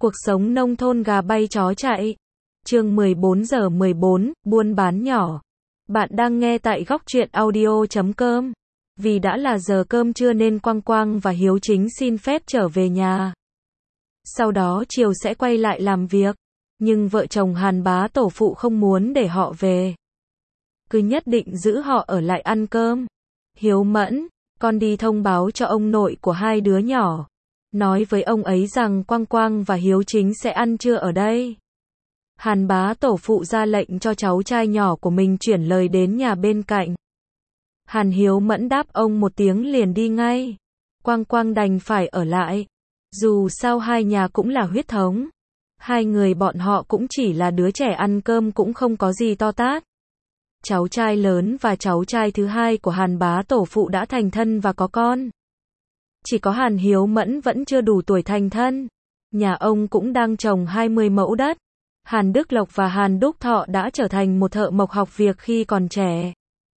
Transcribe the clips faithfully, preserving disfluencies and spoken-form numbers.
Cuộc sống nông thôn gà bay chó chạy. Chương mười bốn giờ mười bốn, buôn bán nhỏ. Bạn đang nghe tại góc truyện audio chấm com. Vì đã là giờ cơm trưa nên Quang Quang và Hiếu Chính xin phép trở về nhà. Sau đó chiều sẽ quay lại làm việc. Nhưng vợ chồng Hàn Bá tổ phụ không muốn để họ về. Cứ nhất định giữ họ ở lại ăn cơm. Hiếu Mẫn, con đi thông báo cho ông nội của hai đứa nhỏ. Nói với ông ấy rằng Quang Quang và Hiếu Chính sẽ ăn trưa ở đây. Hàn Bá tổ phụ ra lệnh cho cháu trai nhỏ của mình chuyển lời đến nhà bên cạnh. Hàn Hiếu Mẫn đáp ông một tiếng liền đi ngay. Quang Quang đành phải ở lại. Dù sao hai nhà cũng là huyết thống. Hai người bọn họ cũng chỉ là đứa trẻ ăn cơm cũng không có gì to tát. Cháu trai lớn và cháu trai thứ hai của Hàn Bá tổ phụ đã thành thân và có con. Chỉ có Hàn Hiếu Mẫn vẫn chưa đủ tuổi thành thân. Nhà ông cũng đang trồng hai mươi mẫu đất. Hàn Đức Lộc và Hàn Đúc Thọ đã trở thành một thợ mộc học việc khi còn trẻ.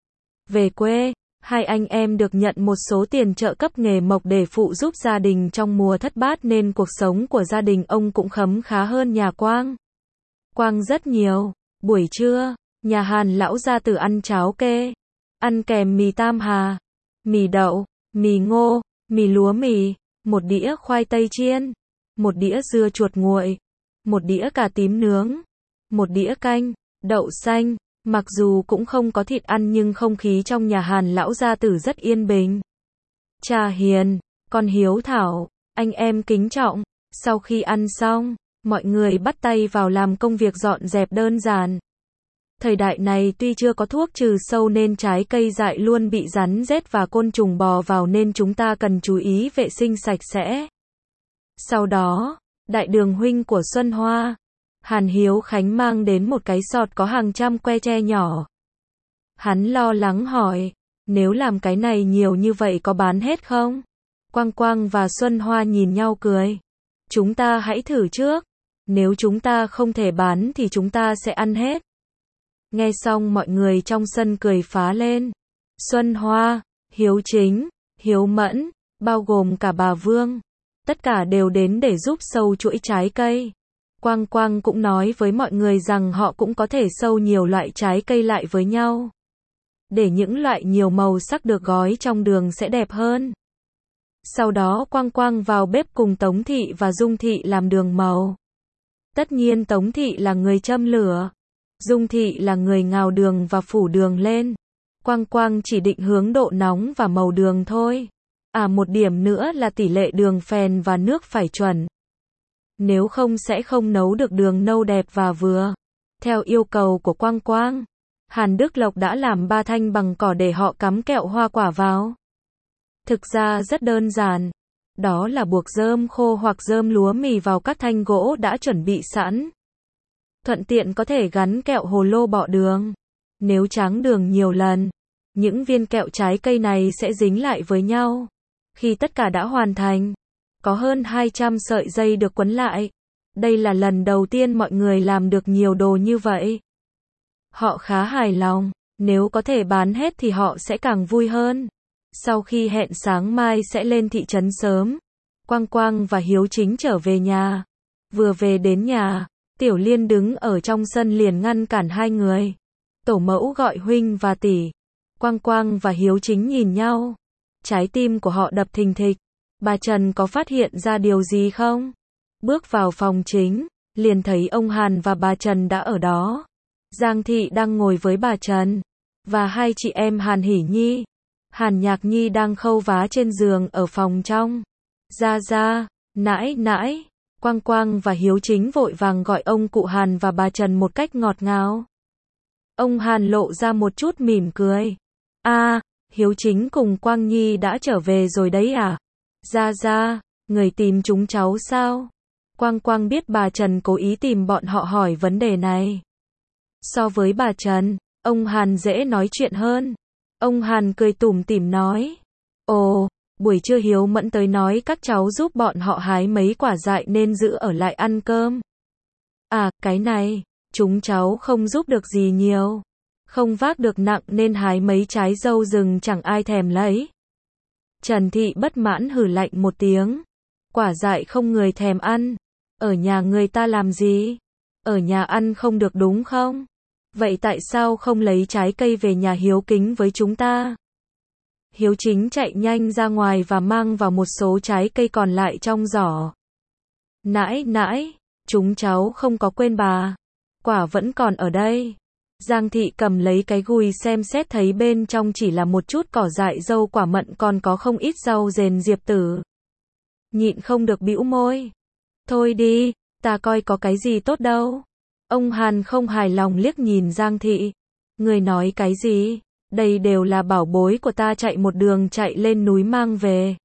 Về quê, hai anh em được nhận một số tiền trợ cấp nghề mộc để phụ giúp gia đình trong mùa thất bát nên cuộc sống của gia đình ông cũng khấm khá hơn nhà Quang. Quang rất nhiều. Buổi trưa, nhà Hàn lão gia tử ăn cháo kê. Ăn kèm mì tam hà, mì đậu, mì ngô, mì lúa mì, một đĩa khoai tây chiên, một đĩa dưa chuột nguội, một đĩa cà tím nướng, một đĩa canh, đậu xanh. Mặc dù cũng không có thịt ăn nhưng không khí trong nhà Hàn lão gia tử rất yên bình. Cha hiền, con hiếu thảo, anh em kính trọng. Sau khi ăn xong, mọi người bắt tay vào làm công việc dọn dẹp đơn giản. Thời đại này tuy chưa có thuốc trừ sâu nên trái cây dại luôn bị rắn rết và côn trùng bò vào nên chúng ta cần chú ý vệ sinh sạch sẽ. Sau đó, đại đường huynh của Xuân Hoa, Hàn Hiếu Khánh mang đến một cái sọt có hàng trăm que tre nhỏ. Hắn lo lắng hỏi, nếu làm cái này nhiều như vậy có bán hết không? Quang Quang và Xuân Hoa nhìn nhau cười. Chúng ta hãy thử trước. Nếu chúng ta không thể bán thì chúng ta sẽ ăn hết. Nghe xong mọi người trong sân cười phá lên. Xuân Hoa, Hiếu Chính, Hiếu Mẫn, bao gồm cả bà Vương. Tất cả đều đến để giúp sâu chuỗi trái cây. Quang Quang cũng nói với mọi người rằng họ cũng có thể sâu nhiều loại trái cây lại với nhau. Để những loại nhiều màu sắc được gói trong đường sẽ đẹp hơn. Sau đó Quang Quang vào bếp cùng Tống Thị và Dung Thị làm đường màu. Tất nhiên Tống Thị là người châm lửa. Dung Thị là người ngào đường và phủ đường lên. Quang Quang chỉ định hướng độ nóng và màu đường thôi. À một điểm nữa là tỷ lệ đường phèn và nước phải chuẩn. Nếu không sẽ không nấu được đường nâu đẹp và vừa. Theo yêu cầu của Quang Quang, Hàn Đức Lộc đã làm ba thanh bằng cỏ để họ cắm kẹo hoa quả vào. Thực ra rất đơn giản. Đó là buộc rơm khô hoặc rơm lúa mì vào các thanh gỗ đã chuẩn bị sẵn. Thuận tiện có thể gắn kẹo hồ lô bọ đường. Nếu tráng đường nhiều lần, những viên kẹo trái cây này sẽ dính lại với nhau. Khi tất cả đã hoàn thành, có hơn hai trăm sợi dây được quấn lại. Đây là lần đầu tiên mọi người làm được nhiều đồ như vậy. Họ khá hài lòng, nếu có thể bán hết thì họ sẽ càng vui hơn. Sau khi hẹn sáng mai sẽ lên thị trấn sớm, Quang Quang và Hiếu Chính trở về nhà. Vừa về đến nhà, Tiểu Liên đứng ở trong sân liền ngăn cản hai người. Tổ mẫu gọi huynh và tỷ. Quang Quang và Hiếu Chính nhìn nhau. Trái tim của họ đập thình thịch. Bà Trần có phát hiện ra điều gì không? Bước vào phòng chính, liền thấy ông Hàn và bà Trần đã ở đó. Giang Thị đang ngồi với bà Trần. Và hai chị em Hàn Hỷ Nhi, Hàn Nhạc Nhi đang khâu vá trên giường ở phòng trong. Ra ra, nãi nãi. Quang Quang và Hiếu Chính vội vàng gọi ông cụ Hàn và bà Trần một cách ngọt ngào. Ông Hàn lộ ra một chút mỉm cười. À, Hiếu Chính cùng Quang Nhi đã trở về rồi đấy à? Ra ra, người tìm chúng cháu sao? Quang Quang biết bà Trần cố ý tìm bọn họ hỏi vấn đề này. So với bà Trần, ông Hàn dễ nói chuyện hơn. Ông Hàn cười tủm tỉm nói. Ồ, buổi trưa Hiếu Mẫn tới nói các cháu giúp bọn họ hái mấy quả dại nên giữ ở lại ăn cơm. À, cái này, chúng cháu không giúp được gì nhiều. Không vác được nặng nên hái mấy trái dâu rừng chẳng ai thèm lấy. Trần Thị bất mãn hừ lạnh một tiếng. Quả dại không người thèm ăn. Ở nhà người ta làm gì? Ở nhà ăn không được đúng không? Vậy tại sao không lấy trái cây về nhà hiếu kính với chúng ta? Hiếu Chính chạy nhanh ra ngoài và mang vào một số trái cây còn lại trong giỏ. Nãi nãi, chúng cháu không có quên bà. Quả vẫn còn ở đây. Giang Thị cầm lấy cái gùi xem xét thấy bên trong chỉ là một chút cỏ dại dâu quả mận còn có không ít rau rền diệp tử. Nhịn không được bĩu môi. Thôi đi, ta coi có cái gì tốt đâu. Ông Hàn không hài lòng liếc nhìn Giang Thị. Người nói cái gì? Đây đều là bảo bối của ta chạy một đường chạy lên núi mang về.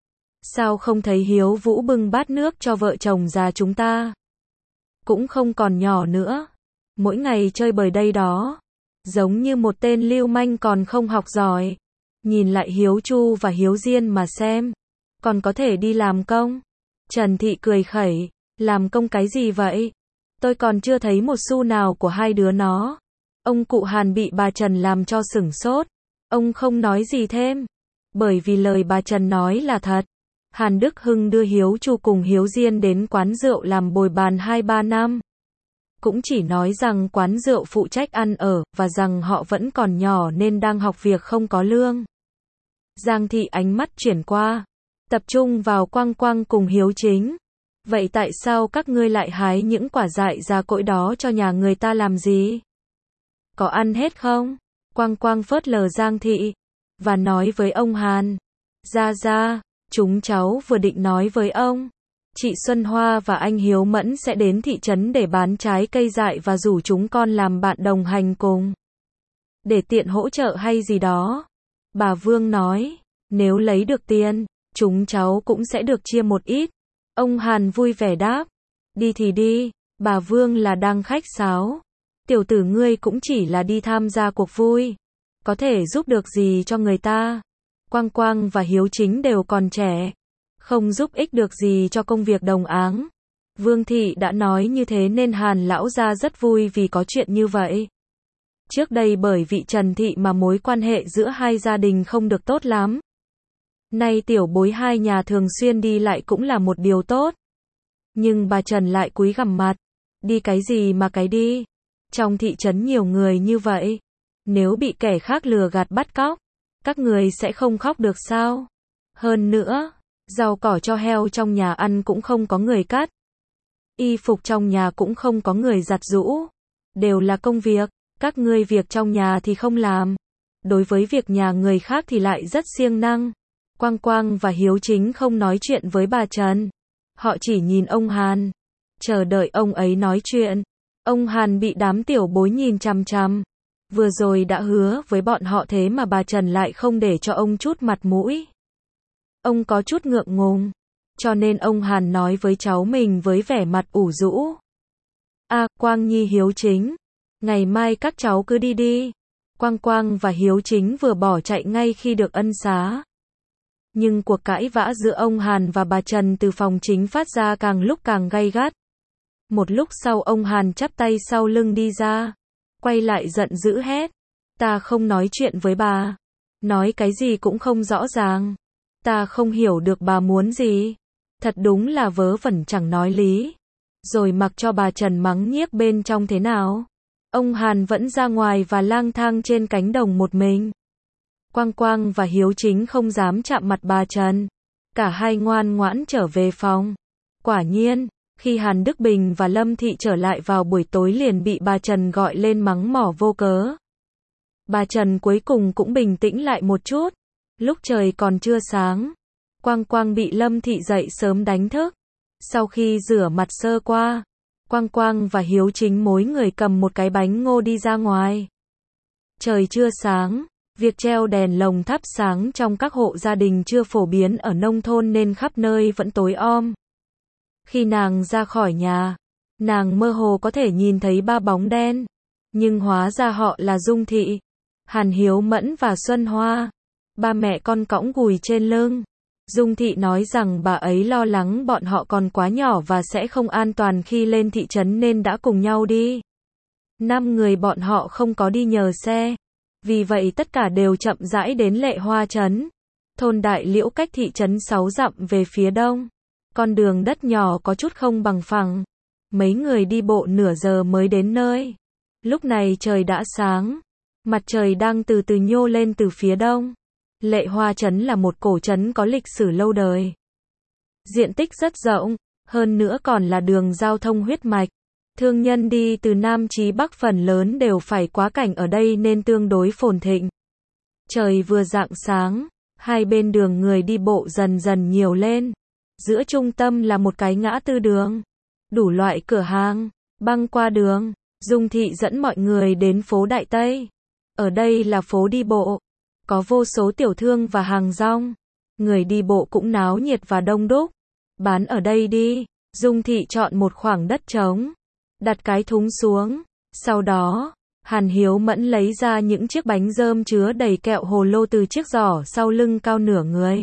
Sao không thấy Hiếu Vũ bưng bát nước cho vợ chồng già chúng ta? Cũng không còn nhỏ nữa. Mỗi ngày chơi bời đây đó. Giống như một tên lưu manh còn không học giỏi. Nhìn lại Hiếu Chu và Hiếu Diên mà xem. Còn có thể đi làm công. Trần Thị cười khẩy. Làm công cái gì vậy? Tôi còn chưa thấy một xu nào của hai đứa nó. Ông cụ Hàn bị bà Trần làm cho sửng sốt. Ông không nói gì thêm. Bởi vì lời bà Trần nói là thật. Hàn Đức Hưng đưa Hiếu Chu cùng Hiếu Diên đến quán rượu làm bồi bàn hai ba năm. Cũng chỉ nói rằng quán rượu phụ trách ăn ở, và rằng họ vẫn còn nhỏ nên đang học việc không có lương. Giang Thị ánh mắt chuyển qua. Tập trung vào Quang Quang cùng Hiếu Chính. Vậy tại sao các ngươi lại hái những quả dại già cỗi đó cho nhà người ta làm gì? Có ăn hết không? Quang Quang phớt lờ Giang Thị. Và nói với ông Hàn. Ra ra, chúng cháu vừa định nói với ông. Chị Xuân Hoa và anh Hiếu Mẫn sẽ đến thị trấn để bán trái cây dại và rủ chúng con làm bạn đồng hành cùng. Để tiện hỗ trợ hay gì đó. Bà Vương nói. Nếu lấy được tiền, chúng cháu cũng sẽ được chia một ít. Ông Hàn vui vẻ đáp. Đi thì đi, bà Vương là đang khách sáo. Tiểu tử ngươi cũng chỉ là đi tham gia cuộc vui. Có thể giúp được gì cho người ta. Quang Quang và Hiếu Chính đều còn trẻ. Không giúp ích được gì cho công việc đồng áng. Vương Thị đã nói như thế nên Hàn lão gia rất vui vì có chuyện như vậy. Trước đây bởi vị Trần Thị mà mối quan hệ giữa hai gia đình không được tốt lắm. Nay tiểu bối hai nhà thường xuyên đi lại cũng là một điều tốt. Nhưng bà Trần lại cúi gằm mặt. Đi cái gì mà cái đi. Trong thị trấn nhiều người như vậy. Nếu bị kẻ khác lừa gạt bắt cóc, các người sẽ không khóc được sao? Hơn nữa, rau cỏ cho heo trong nhà ăn cũng không có người cắt. Y phục trong nhà cũng không có người giặt giũ. Đều là công việc, các ngươi việc trong nhà thì không làm. Đối với việc nhà người khác thì lại rất siêng năng. Quang Quang và Hiếu Chính không nói chuyện với bà Trần. Họ chỉ nhìn ông Hàn. Chờ đợi ông ấy nói chuyện. Ông Hàn bị đám tiểu bối nhìn chằm chằm. Vừa rồi đã hứa với bọn họ thế mà bà Trần lại không để cho ông chút mặt mũi. Ông có chút ngượng ngùng. Cho nên ông Hàn nói với cháu mình với vẻ mặt ủ rũ. À, Quang Nhi Hiếu Chính. Ngày mai các cháu cứ đi đi. Quang Quang và Hiếu Chính vừa bỏ chạy ngay khi được ân xá. Nhưng cuộc cãi vã giữa ông Hàn và bà Trần từ phòng chính phát ra càng lúc càng gay gắt. Một lúc sau ông Hàn chắp tay sau lưng đi ra. Quay lại giận dữ hét. Ta không nói chuyện với bà. Nói cái gì cũng không rõ ràng. Ta không hiểu được bà muốn gì. Thật đúng là vớ vẩn chẳng nói lý. Rồi mặc cho bà Trần mắng nhiếc bên trong thế nào. Ông Hàn vẫn ra ngoài và lang thang trên cánh đồng một mình. Quang Quang và Hiếu Chính không dám chạm mặt bà Trần. Cả hai ngoan ngoãn trở về phòng. Quả nhiên, khi Hàn Đức Bình và Lâm Thị trở lại vào buổi tối liền bị bà Trần gọi lên mắng mỏ vô cớ. Bà Trần cuối cùng cũng bình tĩnh lại một chút. Lúc trời còn chưa sáng, Quang Quang bị Lâm Thị dậy sớm đánh thức. Sau khi rửa mặt sơ qua, Quang Quang và Hiếu Chính mỗi người cầm một cái bánh ngô đi ra ngoài. Trời chưa sáng, việc treo đèn lồng thắp sáng trong các hộ gia đình chưa phổ biến ở nông thôn nên khắp nơi vẫn tối om. Khi nàng ra khỏi nhà, nàng mơ hồ có thể nhìn thấy ba bóng đen. Nhưng hóa ra họ là Dung Thị, Hàn Hiếu Mẫn và Xuân Hoa. Ba mẹ con cõng gùi trên lưng. Dung Thị nói rằng bà ấy lo lắng bọn họ còn quá nhỏ và sẽ không an toàn khi lên thị trấn nên đã cùng nhau đi. Năm người bọn họ không có đi nhờ xe. Vì vậy tất cả đều chậm rãi đến Lệ Hoa trấn. Thôn Đại Liễu cách thị trấn sáu dặm về phía đông. Con đường đất nhỏ có chút không bằng phẳng. Mấy người đi bộ nửa giờ mới đến nơi. Lúc này trời đã sáng. Mặt trời đang từ từ nhô lên từ phía đông. Lệ Hoa Trấn là một cổ trấn có lịch sử lâu đời. Diện tích rất rộng, hơn nữa còn là đường giao thông huyết mạch. Thương nhân đi từ Nam chí Bắc phần lớn đều phải quá cảnh ở đây nên tương đối phồn thịnh. Trời vừa rạng sáng, hai bên đường người đi bộ dần dần nhiều lên. Giữa trung tâm là một cái ngã tư đường. Đủ loại cửa hàng, băng qua đường. Dung Thị dẫn mọi người đến phố Đại Tây. Ở đây là phố đi bộ. Có vô số tiểu thương và hàng rong. Người đi bộ cũng náo nhiệt và đông đúc. Bán ở đây đi. Dung Thị chọn một khoảng đất trống. Đặt cái thúng xuống. Sau đó, Hàn Hiếu Mẫn lấy ra những chiếc bánh rơm chứa đầy kẹo hồ lô từ chiếc giỏ sau lưng cao nửa người.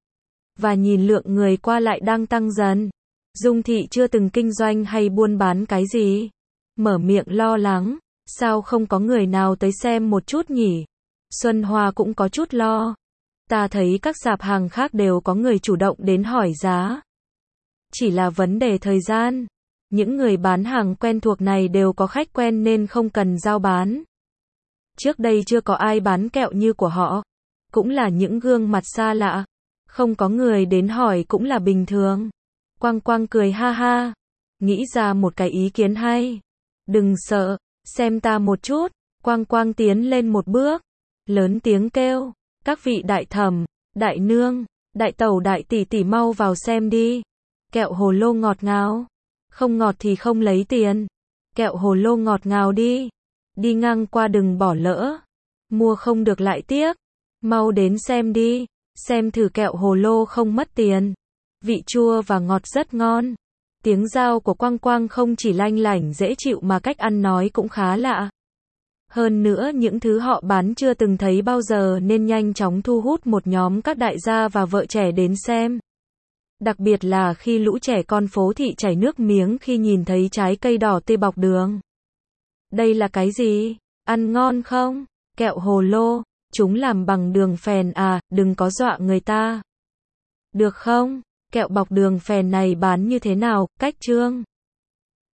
Và nhìn lượng người qua lại đang tăng dần. Dung Thị chưa từng kinh doanh hay buôn bán cái gì. Mở miệng lo lắng. Sao không có người nào tới xem một chút nhỉ? Xuân Hoa cũng có chút lo. Ta thấy các sạp hàng khác đều có người chủ động đến hỏi giá. Chỉ là vấn đề thời gian. Những người bán hàng quen thuộc này đều có khách quen nên không cần giao bán. Trước đây chưa có ai bán kẹo như của họ. Cũng là những gương mặt xa lạ. Không có người đến hỏi cũng là bình thường. Quang Quang cười ha ha. Nghĩ ra một cái ý kiến hay. Đừng sợ, xem ta một chút. Quang Quang tiến lên một bước. Lớn tiếng kêu. Các vị đại thẩm, đại nương, đại tẩu đại tỷ tỷ mau vào xem đi. Kẹo hồ lô ngọt ngào. Không ngọt thì không lấy tiền. Kẹo hồ lô ngọt ngào đi. Đi ngang qua đừng bỏ lỡ. Mua không được lại tiếc. Mau đến xem đi. Xem thử kẹo hồ lô không mất tiền. Vị chua và ngọt rất ngon. Tiếng giao của Quang Quang không chỉ lanh lảnh dễ chịu mà cách ăn nói cũng khá lạ. Hơn nữa những thứ họ bán chưa từng thấy bao giờ nên nhanh chóng thu hút một nhóm các đại gia và vợ trẻ đến xem. Đặc biệt là khi lũ trẻ con phố thị chảy nước miếng khi nhìn thấy trái cây đỏ tươi bọc đường. Đây là cái gì? Ăn ngon không? Kẹo hồ lô, chúng làm bằng đường phèn à, đừng có dọa người ta. Được không? Kẹo bọc đường phèn này bán như thế nào? Cách trương.